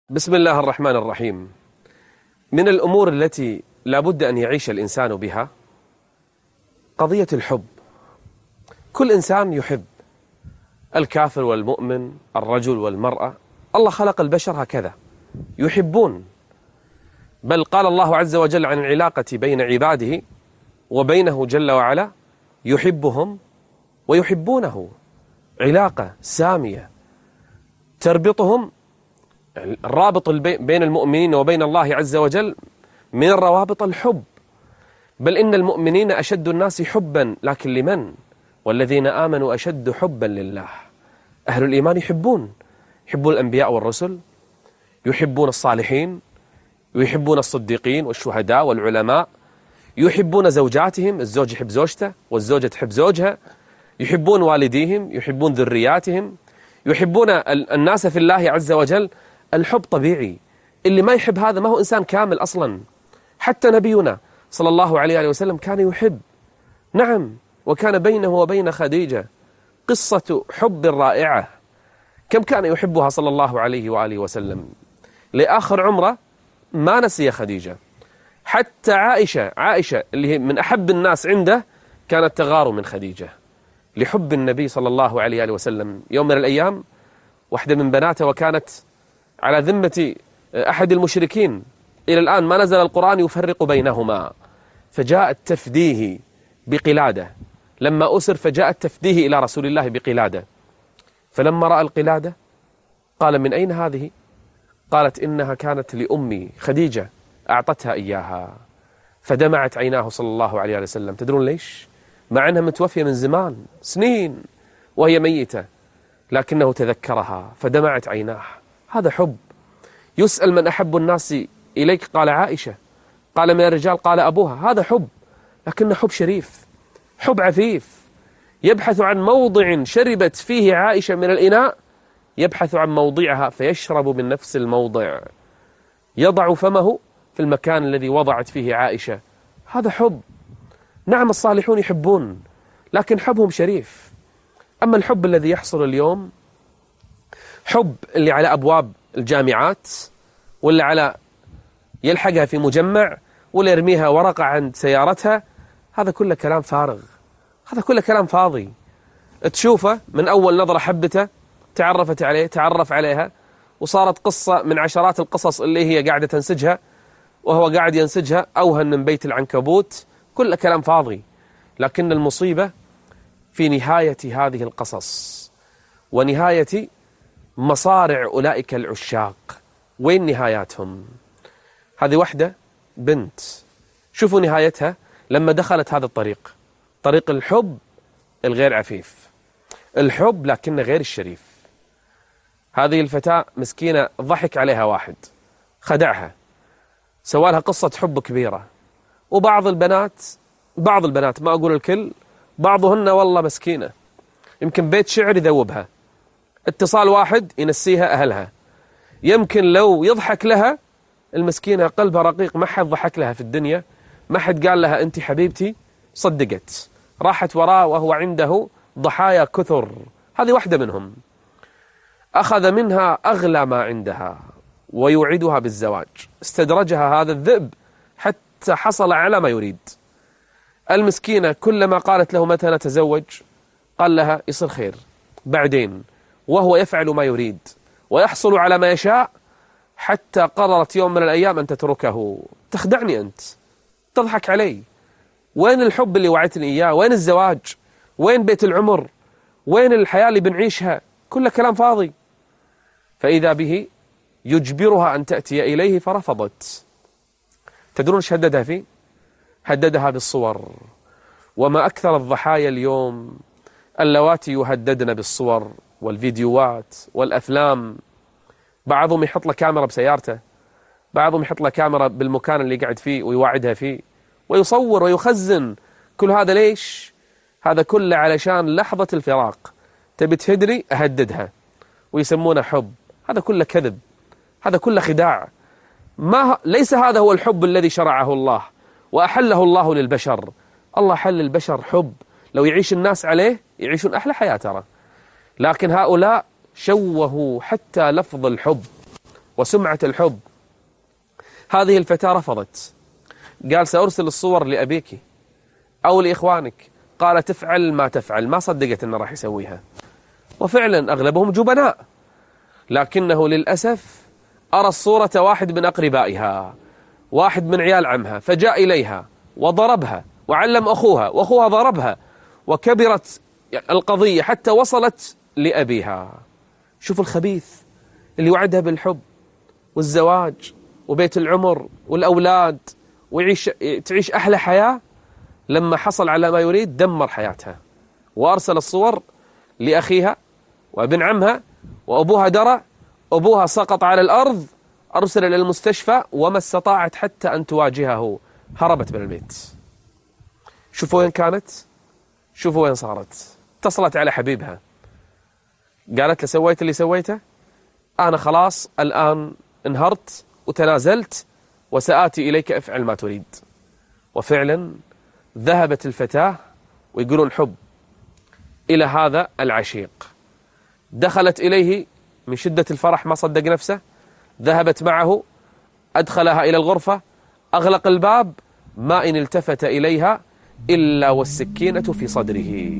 بسم الله الرحمن الرحيم. من الأمور التي لا بد أن يعيش الإنسان بها قضية الحب. كل إنسان يحب، الكافر والمؤمن، الرجل والمرأة. الله خلق البشر هكذا يحبون، بل قال الله عز وجل عن العلاقة بين عباده وبينه جل وعلا: يحبهم ويحبونه. علاقة سامية تربطهم. الرابط بين المؤمنين وبين الله عز وجل من الروابط الحب، بل إن المؤمنين أشد الناس حبا، لكن لمن؟ والذين آمنوا أشد حبا لله. أهل الإيمان يحبون الأنبياء والرسل، يحبون الصالحين، يحبون الصديقين والشهداء والعلماء، يحبون زوجاتهم، الزوج يحب زوجته والزوجة تحب زوجها، يحبون والديهم، يحبون ذرياتهم، يحبون الناس في الله عز وجل. الحب طبيعي. اللي ما يحب هذا ما هو إنسان كامل أصلا. حتى نبينا صلى الله عليه وسلم كان يحب، نعم، وكان بينه وبين خديجة قصة حب رائعة. كم كان يحبها صلى الله عليه وآله وسلم، لآخر عمره ما نسي خديجة. حتى عائشة اللي هي من أحب الناس عنده كانت تغار من خديجة لحب النبي صلى الله عليه وآله وسلم. يوم من الأيام واحدة من بناته، وكانت على ذمة أحد المشركين، إلى الآن ما نزل القرآن يفرق بينهما، فجاءت تفديه بقلادة. لما أسر فجاءت تفديه إلى رسول الله بقلادة، فلما رأى القلادة قال: من أين هذه؟ قالت: إنها كانت لأمي خديجة أعطتها إياها. فدمعت عيناه صلى الله عليه وسلم. تدرون ليش؟ مع أنها متوفية من زمان سنين وهي ميتة، لكنه تذكرها فدمعت عيناه. هذا حب. يسأل: من أحب الناس إليك؟ قال: عائشة. قال: من الرجال؟ قال: أبوها. هذا حب، لكنه حب شريف، حب عفيف. يبحث عن موضع شربت فيه عائشة من الإناء، يبحث عن موضعها فيشرب من نفس الموضع، يضع فمه في المكان الذي وضعت فيه عائشة. هذا حب. نعم، الصالحون يحبون، لكن حبهم شريف. أما الحب الذي يحصل اليوم، حب اللي على أبواب الجامعات، واللي على يلحقها في مجمع، واللي يرميها ورقة عند سيارتها، هذا كله كلام فارغ، هذا كله كلام فاضي. تشوفه من أول نظرة حبته، تعرفت عليه، تعرف عليها، وصارت قصة من عشرات القصص اللي هي قاعدة تنسجها وهو قاعد ينسجها أوهن من بيت العنكبوت. كل كلام فاضي. لكن المصيبة في نهاية هذه القصص ونهاية مصارع أولئك العشاق. وين نهاياتهم؟ هذه وحدة بنت، شوفوا نهايتها لما دخلت هذا الطريق، طريق الحب الغير عفيف، الحب لكن غير الشريف. هذه الفتاة مسكينة ضحك عليها واحد، خدعها، سوالها قصة حب كبيرة. وبعض البنات ما أقول الكل، بعضهن والله مسكينة، يمكن بيت شعر يذوبها، اتصال واحد ينسيها أهلها. يمكن لو يضحك لها المسكينة قلبها رقيق، ما حد ضحك لها في الدنيا، ما حد قال لها أنت حبيبتي، صدقت، راحت وراه وهو عنده ضحايا كثر. هذه واحدة منهم. أخذ منها أغلى ما عندها ويوعدها بالزواج، استدرجها هذا الذئب حتى حصل على ما يريد. المسكينة كلما قالت له متى نتزوج قال لها يصير خير بعدين، وهو يفعل ما يريد ويحصل على ما يشاء، حتى قررت يوم من الأيام أن تتركه. تخدعني أنت، تضحك علي. وين الحب اللي وعدتني إياه؟ وين الزواج؟ وين بيت العمر؟ وين الحياة اللي بنعيشها؟ كل كلام فاضي. فإذا به يجبرها أن تأتي إليه، فرفضت. تدرون ايش هددها فيه؟ هددها بالصور. وما أكثر الضحايا اليوم اللواتي يهددن بالصور والفيديوهات والأفلام. بعضهم يحط له كاميرا بسيارته، بعضهم يحط له كاميرا بالمكان اللي قاعد فيه ويواعدها فيه، ويصور ويخزن. كل هذا ليش؟ هذا كله علشان لحظة الفراق تبي تهدني أهددها، ويسمونه حب. هذا كله كذب، هذا كله خداع. ليس هذا هو الحب الذي شرعه الله وأحله الله للبشر. الله حل البشر حب، لو يعيش الناس عليه يعيشون أحلى حياة ترى. لكن هؤلاء شوهوا حتى لفظ الحب وسمعة الحب. هذه الفتاة رفضت، قال سأرسل الصور لأبيك أو لإخوانك، قال تفعل ما تفعل، ما صدقت أنه راح يسويها. وفعلا أغلبهم جبناء، لكنه للأسف أرى الصورة واحد من أقربائها، واحد من عيال عمها، فجاء إليها وضربها وعلم أخوها، وأخوها ضربها، وكبرت القضية حتى وصلت لأبيها. شوف الخبيث اللي وعدها بالحب والزواج وبيت العمر والأولاد تعيش أحلى حياة، لما حصل على ما يريد دمر حياتها، وأرسل الصور لأخيها وابن عمها، وأبوها درى، أبوها سقط على الأرض، أرسل إلى المستشفى، وما استطاعت حتى أن تواجهه، هربت من البيت. شوفوا وين كانت، شوفوا وين صارت. اتصلت على حبيبها، قالت له سويت اللي سويته، أنا خلاص الآن انهرت وتنازلت، وسآتي إليك افعل ما تريد. وفعلا ذهبت الفتاة، ويقولون حب، إلى هذا العشيق. دخلت إليه من شدة الفرح، ما صدق نفسه، ذهبت معه، أدخلها إلى الغرفة، أغلق الباب، ما إن التفت إليها إلا والسكينة في صدره.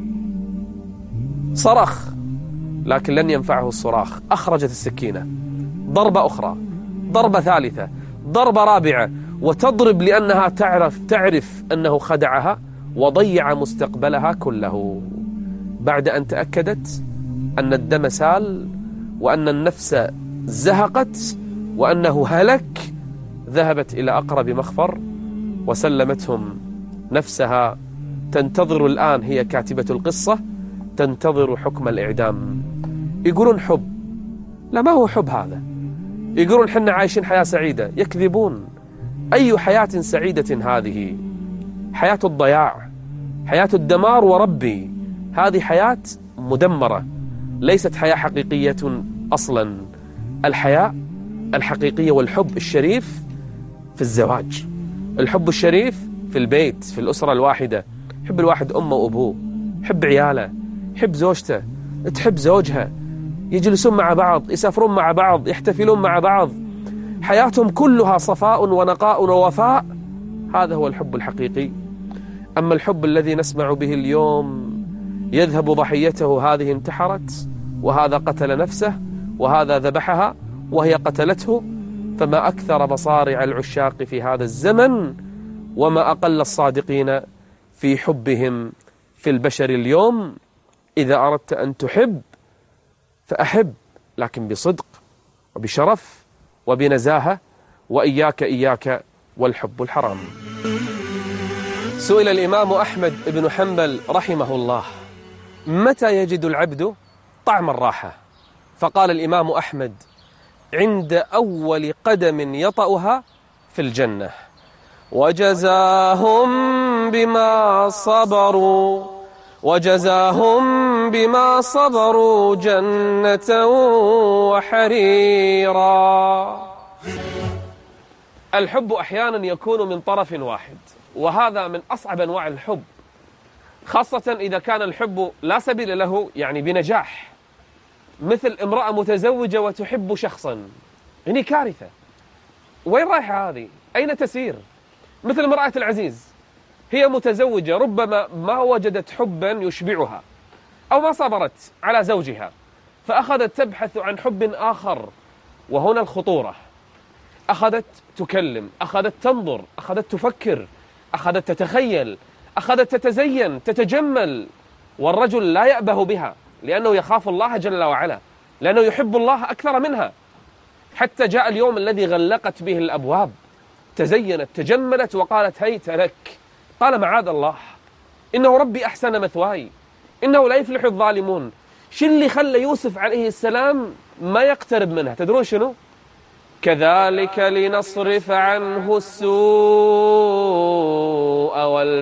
صرخ، لكن لن ينفعه الصراخ، أخرجت السكينة، ضربة أخرى، ضربة ثالثة، ضربة رابعة، وتضرب لأنها تعرف أنه خدعها وضيع مستقبلها كله. بعد أن تأكدت أن الدم سال، وأن النفس زهقت، وأنه هلك، ذهبت إلى أقرب مخفر وسلمتهم نفسها. تنتظر الآن، هي كاتبة القصة، تنتظر حكم الإعدام. يقولون حب، لا ما هو حب هذا. يقولون حنا عايشين حياة سعيدة، يكذبون. أي حياة سعيدة هذه؟ حياة الضياع، حياة الدمار، وربي هذه حياة مدمرة، ليست حياة حقيقية أصلا. الحياة الحقيقية والحب الشريف في الزواج، الحب الشريف في البيت، في الأسرة الواحدة. يحب الواحد أمه وأبوه، يحب عياله، يحب زوجته، تحب زوجها، يجلسون مع بعض، يسافرون مع بعض، يحتفلون مع بعض، حياتهم كلها صفاء ونقاء ووفاء. هذا هو الحب الحقيقي. أما الحب الذي نسمع به اليوم، يذهب ضحيته، هذه انتحرت، وهذا قتل نفسه، وهذا ذبحها، وهي قتلته، فما أكثر مصارع العشاق في هذا الزمن، وما أقل الصادقين في حبهم في البشر اليوم. إذا أردت أن تحب فأحب، لكن بصدق وبشرف وبنزاهة، وإياك والحب الحرام. سئل الإمام أحمد بن حنبل رحمه الله: متى يجد العبد طعم الراحة؟ فقال الإمام أحمد: عند أول قدم يطأها في الجنة. وجزاهم بما صبروا جنة وحريرا. الحب أحيانا يكون من طرف واحد، وهذا من أصعب أنواع الحب، خاصة إذا كان الحب لا سبيل له يعني بنجاح، مثل امرأة متزوجة وتحب شخصا، يعني كارثة. وين رايحة هذه؟ أين تسير؟ مثل امرأة العزيز، هي متزوجة، ربما ما وجدت حبا يشبعها، أو ما صبرت على زوجها، فأخذت تبحث عن حب آخر، وهنا الخطورة. أخذت تكلم، أخذت تنظر، أخذت تفكر، أخذت تتخيل، أخذت تتزين، تتجمل، والرجل لا يأبه بها، لأنه يخاف الله جل وعلا، لأنه يحب الله أكثر منها. حتى جاء اليوم الذي غلقت به الأبواب، تزينت، تجملت، وقالت هيت لك. قال معاذ الله، إنه ربي أحسن مثواي، إنه لا يفلح الظالمون. شو اللي خلى يوسف عليه السلام ما يقترب منها؟ تدرون شنو؟ كذلك لنصرف عنه السوء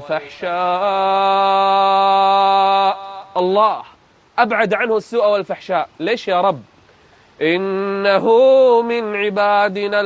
والفحشاء. الله أبعد عنه السوء والفحشاء. ليش يا رب؟ إنه من عبادنا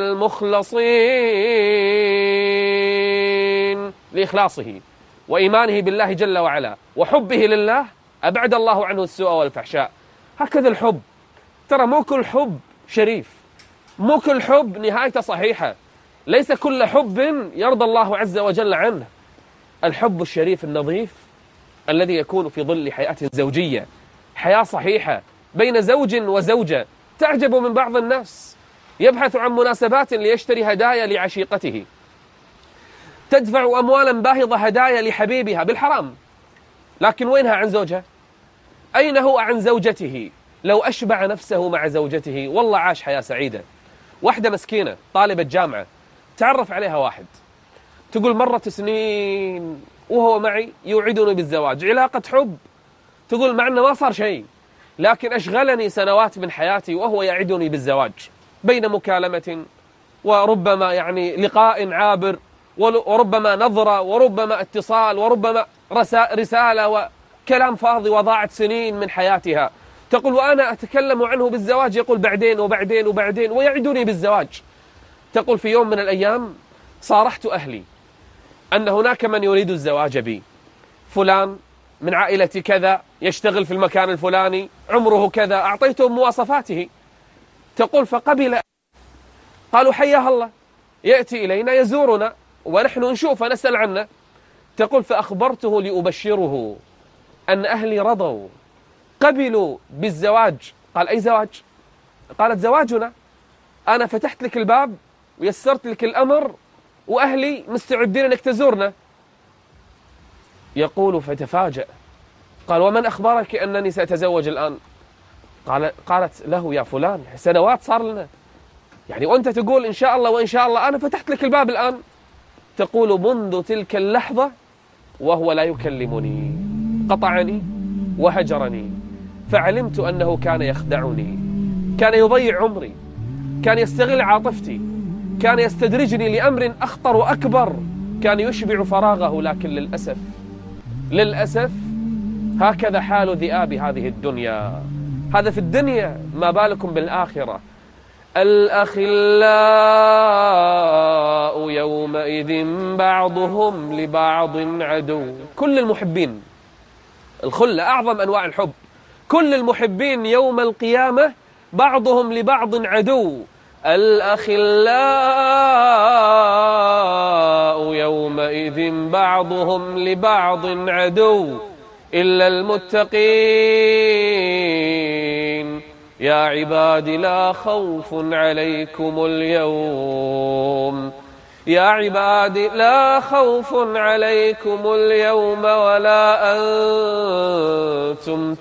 المخلصين. لإخلاصه وإيمانه بالله جل وعلا وحبه لله أبعد الله عنه السوء والفحشاء. هكذا الحب، ترى مو كل حب شريف، مو كل حب نهايته صحيحة، ليس كل حب يرضى الله عز وجل عنه. الحب الشريف النظيف الذي يكون في ظل حياة زوجية، حياة صحيحة بين زوج وزوجة. تعجب من بعض الناس يبحث عن مناسبات ليشتري هدايا لعشيقته، تدفع أموالا باهظة هدايا لحبيبها بالحرام، لكن وينها عن زوجها؟ أين هو عن زوجته؟ لو أشبع نفسه مع زوجته والله عاش حياة سعيدة. واحدة مسكينة طالبة جامعة تعرف عليها واحد، تقول مرت سنين وهو معي يوعدني بالزواج، علاقة حب، تقول مع أنه ما صار شيء، لكن أشغلني سنوات من حياتي وهو يعدني بالزواج، بين مكالمة وربما يعني لقاء عابر، وربما نظرة، وربما اتصال، وربما رسالة وكلام فاضي، وضاعت سنين من حياتها. تقول وأنا أتكلم عنه بالزواج يقول بعدين وبعدين وبعدين ويعدني بالزواج. تقول في يوم من الأيام صارحت أهلي أن هناك من يريد الزواج بي، فلان من عائلة كذا، يشتغل في المكان الفلاني، عمره كذا، أعطيته مواصفاته. تقول فقبل، قالوا حياه الله، يأتي إلينا يزورنا ونحن نشوف نسأل عنه. تقول فأخبرته لأبشره أن أهلي رضوا قبلوا بالزواج. قال أي زواج؟ قالت زواجنا، أنا فتحت لك الباب ويسرت لك الأمر وأهلي مستعدين أنك تزورنا. يقول فتفاجأ، قال ومن أخبرك أنني سأتزوج الآن؟ قالت له يا فلان سنوات صار لنا، يعني وأنت تقول إن شاء الله وإن شاء الله، أنا فتحت لك الباب الآن. تقول منذ تلك اللحظة وهو لا يكلمني، قطعني وهجرني، فعلمت أنه كان يخدعني، كان يضيع عمري، كان يستغل عاطفتي، كان يستدرجني لأمر أخطر وأكبر، كان يشبع فراغه. لكن للأسف هكذا حال ذئاب هذه الدنيا. هذا في الدنيا، ما بالكم بالآخرة. الأخلاء يومئذ بعضهم لبعض عدو. كل المحبين، الخلة أعظم أنواع الحب، كل المحبين يوم القيامة بعضهم لبعض عدو. الأخلاء يومئذ بعضهم لبعض عدو إلا المتقين يا عباد لا خوف عليكم اليوم، يا عباد لا خوف عليكم اليوم ولا أنتم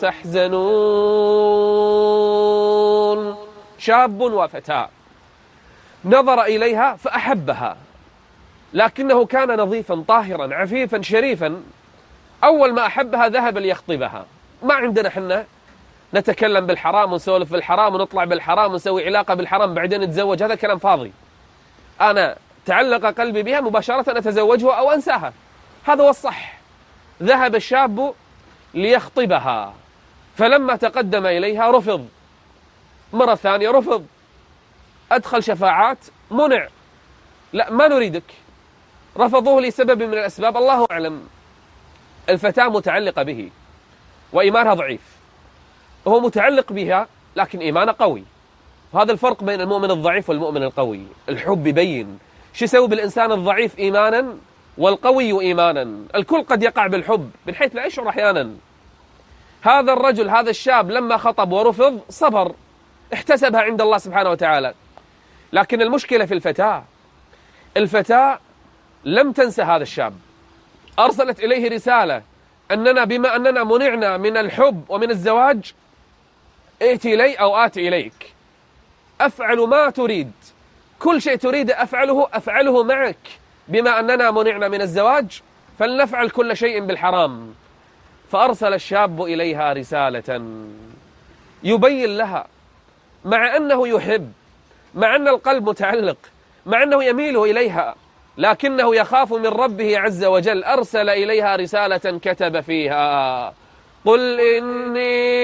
تحزنون. شاب وفتاة نظر إليها فأحبها، لكنه كان نظيفا طاهرا عفيفا شريفا. أول ما أحبها ذهب ليخطبها. ما عندنا حنا نتكلم بالحرام ونسولف بالحرام ونطلع بالحرام ونسوي علاقة بالحرام بعدين نتزوج، هذا كلام فاضي. أنا تعلق قلبي بها مباشرة أتزوجها أو أنساها، هذا هو الصح. ذهب الشاب ليخطبها، فلما تقدم إليها رفض، مرة ثانية رفض، أدخل شفاعات منع، لا ما نريدك، رفضوه لسبب من الأسباب الله أعلم. الفتاة متعلقة به وإيمانها ضعيف، هو متعلق بها لكن إيمانه قوي. وهذا الفرق بين المؤمن الضعيف والمؤمن القوي. الحب يبين شو يسوي بالإنسان الضعيف إيمانا والقوي إيمانا. الكل قد يقع بالحب من حيث لا يشعر أحيانا. هذا الرجل هذا الشاب لما خطب ورفض صبر، احتسبها عند الله سبحانه وتعالى. لكن المشكلة في الفتاة لم تنسى هذا الشاب، أرسلت إليه رسالة أننا بما أننا منعنا من الحب ومن الزواج، ائتي إلي أو آتي إليك، أفعل ما تريد، كل شيء تريد أفعله معك، بما أننا منعنا من الزواج فلنفعل كل شيء بالحرام. فأرسل الشاب إليها رسالة يبين لها، مع أنه يحب، مع أن القلب متعلق، مع أنه يميل إليها، لكنه يخاف من ربه عز وجل. أرسل إليها رسالة كتب فيها قل إني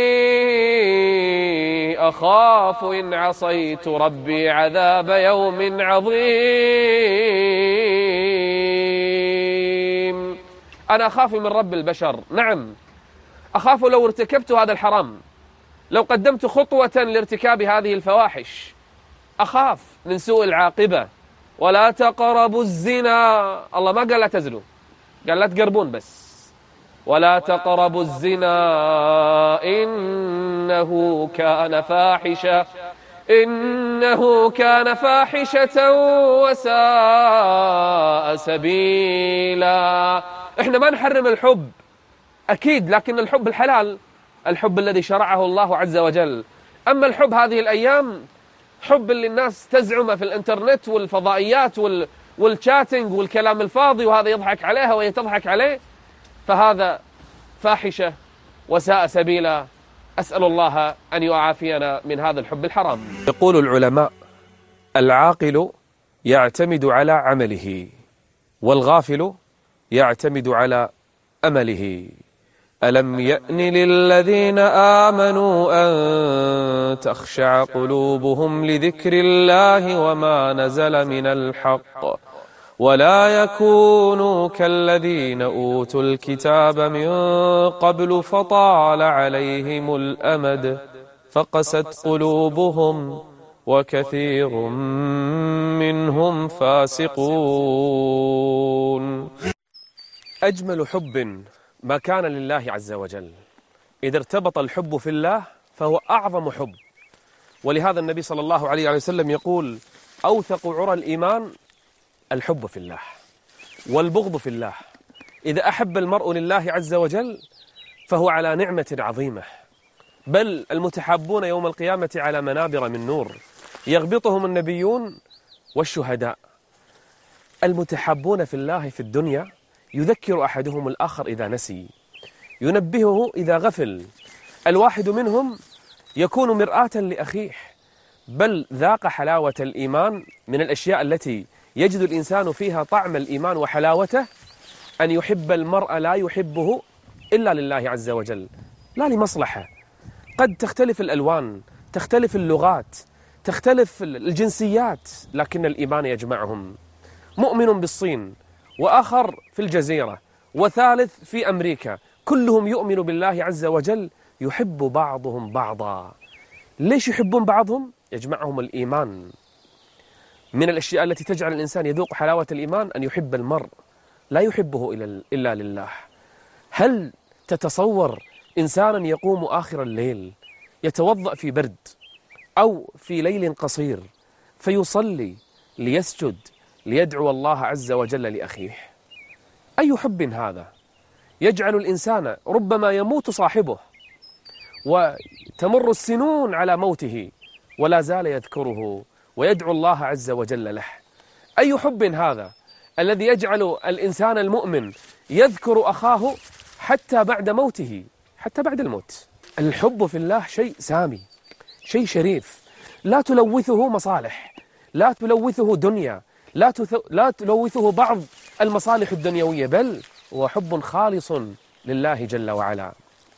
أخاف إن عصيت ربي عذاب يوم عظيم. أنا أخاف من رب البشر، نعم أخاف لو ارتكبت هذا الحرام، لو قدمت خطوة لارتكاب هذه الفواحش، أخاف من سوء العاقبة. ولا تقربوا الزنا، الله ما قال لا تزنوا، قال لا تقربون بس. ولا تقربوا الزنا إنه كان فاحشة وساء سبيلا. احنا ما نحرم الحب أكيد، لكن الحب الحلال، الحب الذي شرعه الله عز وجل. أما الحب هذه الأيام، حب اللي الناس تزعمه في الانترنت والفضائيات والشاتنج والكلام الفاضي، وهذا يضحك عليها وهي تضحك عليه، فهذا فاحشة وساء سبيلا. أسأل الله أن يعافينا من هذا الحب الحرام. يقول العلماء: العاقل يعتمد على عمله، والغافل يعتمد على أمله. ألم يأن للذين آمنوا أن تخشع قلوبهم لذكر الله وما نزل من الحق ولا يكونوا كالذين أوتوا الكتاب من قبل فطال عليهم الأمد فقست قلوبهم وكثير منهم فاسقون. أجمل حب ما كان لله عز وجل. إذا ارتبط الحب في الله فهو أعظم حب. ولهذا النبي صلى الله عليه وسلم يقول: أوثق عرى الإيمان الحب في الله والبغض في الله. إذا أحب المرء لله عز وجل فهو على نعمة عظيمة، بل المتحابون يوم القيامة على منابر من نور يغبطهم النبيون والشهداء. المتحابون في الله في الدنيا يذكر أحدهم الآخر إذا نسي، ينبهه إذا غفل. الواحد منهم يكون مرآة لأخيه، بل ذاق حلاوة الإيمان. من الأشياء التي يجد الإنسان فيها طعم الإيمان وحلاوته أن يحب المرء لا يحبه إلا لله عز وجل، لا لمصلحة. قد تختلف الألوان، تختلف اللغات، تختلف الجنسيات، لكن الإيمان يجمعهم. مؤمن بالصين، وآخر في الجزيرة، وثالث في أمريكا، كلهم يؤمن بالله عز وجل، يحب بعضهم بعضا. ليش يحبون بعضهم؟ يجمعهم الإيمان. من الأشياء التي تجعل الإنسان يذوق حلاوة الإيمان أن يحب المرء لا يحبه إلا لله. هل تتصور إنسانا يقوم آخر الليل يتوضأ في برد أو في ليل قصير فيصلي ليسجد ليدعو الله عز وجل لأخيه؟ أي حب هذا؟ يجعل الإنسان ربما يموت صاحبه وتمر السنون على موته ولا زال يذكره ويدعو الله عز وجل له. أي حب هذا الذي يجعل الإنسان المؤمن يذكر أخاه حتى بعد موته، حتى بعد الموت؟ الحب في الله شيء سامي، شيء شريف، لا تلوثه مصالح، لا تلوثه دنيا، لا تلوثه بعض المصالح الدنيوية، بل هو حب خالص لله جل وعلا.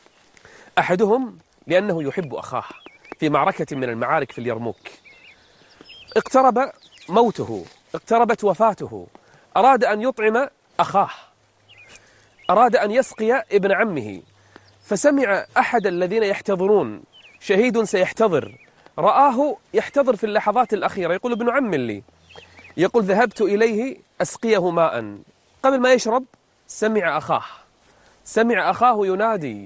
أحدهم لأنه يحب أخاه في معركة من المعارك في اليرموك، اقترب موته، اقتربت وفاته، أراد أن يطعم أخاه، أراد أن يسقي ابن عمه، فسمع أحد الذين يحتضرون، شهيد سيحتضر، رآه يحتضر في اللحظات الأخيرة، يقول: ابن عم لي. يقول: ذهبت إليه أسقيه ماء، قبل ما يشرب سمع أخاه ينادي: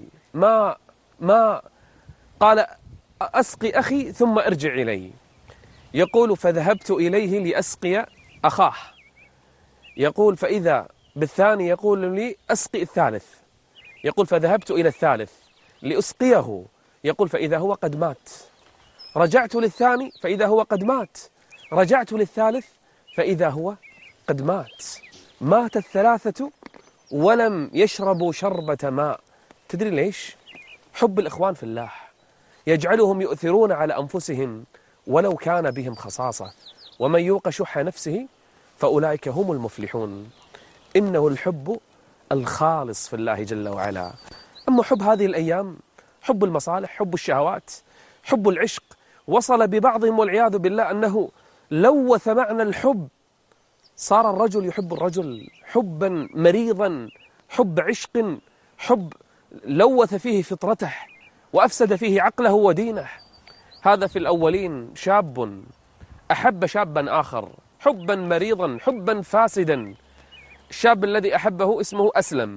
ما قال: أسقي أخي ثم ارجع إلي. يقول: فذهبت إليه لأسقي أخاه، يقول: فإذا بالثاني يقول لي: أسقي الثالث. يقول: فذهبت إلى الثالث لأسقيه، يقول: فإذا هو قد مات. رجعت للثاني فإذا هو قد مات، رجعت للثالث فإذا هو قد مات. مات الثلاثة ولم يشربوا شربة ماء. تدري ليش؟ حب الإخوان في الله يجعلهم يؤثرون على أنفسهم ولو كان بهم خصاصة، ومن يوق شح نفسه فأولئك هم المفلحون. إنه الحب الخالص في الله جل وعلا. أما حب هذه الأيام، حب المصالح، حب الشهوات، حب العشق، وصل ببعضهم والعياذ بالله أنه لوث معنى الحب، صار الرجل يحب الرجل حبا مريضا، حب عشق، حب لوث فيه فطرته وأفسد فيه عقله ودينه. هذا في الأولين شاب أحب شابا آخر حبا مريضا حبا فاسدا. الشاب الذي أحبه اسمه أسلم،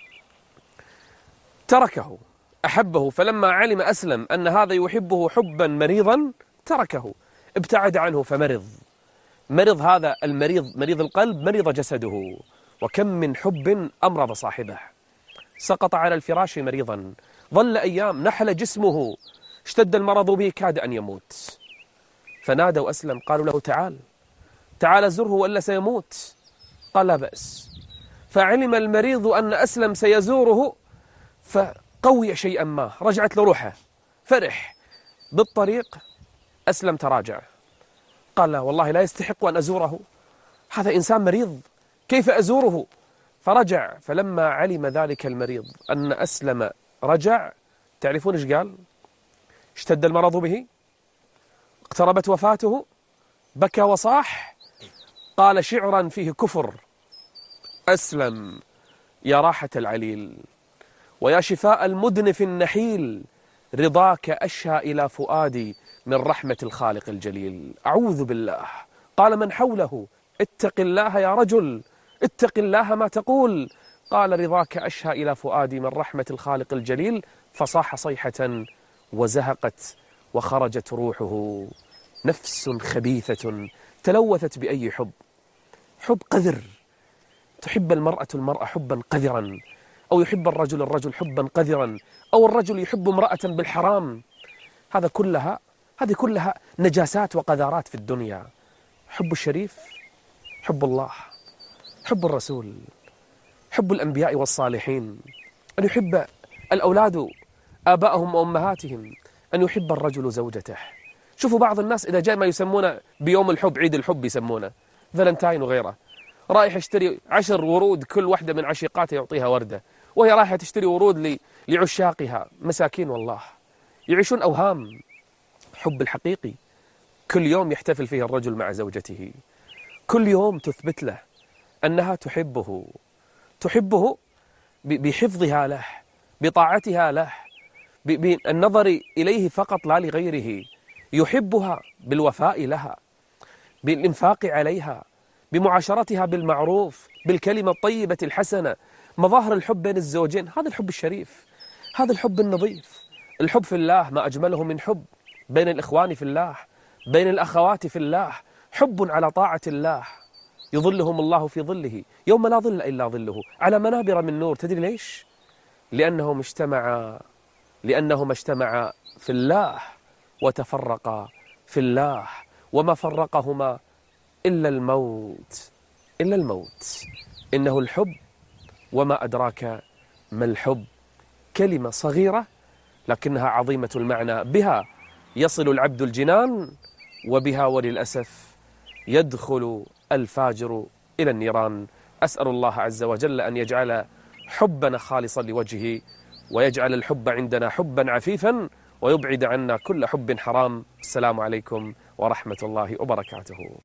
تركه، أحبه، فلما علم أسلم أن هذا يحبه حبا مريضا تركه، ابتعد عنه فمرض. مرض هذا المريض، مريض القلب، مرض جسده. وكم من حب أمرض صاحبه، سقط على الفراش مريضا، ظل أيام، نحل جسمه، اشتد المرض به، كاد أن يموت. فنادوا أسلم، قالوا له تعال زره وإلا سيموت. قال لا بأس. فعلم المريض أن أسلم سيزوره فقوي شيئا ما، رجعت له روحه، فرح. بالطريق أسلم تراجع، قال لا والله لا يستحق أن أزوره، هذا إنسان مريض كيف أزوره؟ فرجع. فلما علم ذلك المريض أن أسلم رجع، تعرفون إيش قال؟ اشتد المرض به، اقتربت وفاته، بكى وصاح، قال شعرا فيه كفر: أسلم يا راحة العليل ويا شفاء المدنف النحيل، رضاك أشهى إلى فؤادي من رحمة الخالق الجليل. أعوذ بالله. قال من حوله: اتق الله يا رجل، اتق الله ما تقول. قال رضاك أشهى إلى فؤادي من رحمة الخالق الجليل، فصاح صيحة وزهقت وخرجت روحه. نفس خبيثة تلوثت بأي حب، حب قذر. تحب المرأة حبا قذرا، أو يحب الرجل حبا قذرا، أو الرجل يحب امرأة بالحرام. هذه كلها نجاسات وقذارات في الدنيا. حب الشريف، حب الله، حب الرسول، حب الأنبياء والصالحين، أن يحب الأولاد آباءهم وأمهاتهم، أن يحب الرجل زوجته. شوفوا بعض الناس إذا جاء ما يسمونه بيوم الحب، عيد الحب يسمونه، فالنتاين وغيره، رايح يشتري 10 ورود، كل واحدة من عشيقاته يعطيها وردة، وهي رايحة تشتري ورود لعشاقها. مساكين والله، يعيشون أوهام. حب الحقيقي كل يوم يحتفل فيه الرجل مع زوجته، كل يوم تثبت له أنها تحبه بحفظها له، بطاعتها له، بالنظر إليه فقط لا لغيره. يحبها بالوفاء لها، بالإنفاق عليها، بمعاشرتها بالمعروف، بالكلمة الطيبة الحسنة. مظاهر الحب بين الزوجين، هذا الحب الشريف، هذا الحب النظيف. الحب في الله ما أجمله من حب بين الإخوان في الله، بين الأخوات في الله، حب على طاعة الله. يظلهم الله في ظله يوم لا ظل إلا ظله، على منابر من نور. تدري ليش؟ لأنهما اجتمعا في الله وتفرقا في الله، وما فرقهما إلا الموت. إنه الحب وما أدراك ما الحب. كلمة صغيرة لكنها عظيمة المعنى، بها يصل العبد الجنان، وبها وللأسف يدخل الفاجر إلى النيران. أسأل الله عز وجل أن يجعل حبنا خالصا لوجهه، ويجعل الحب عندنا حبا عفيفا، ويبعد عنا كل حب حرام. السلام عليكم ورحمة الله وبركاته.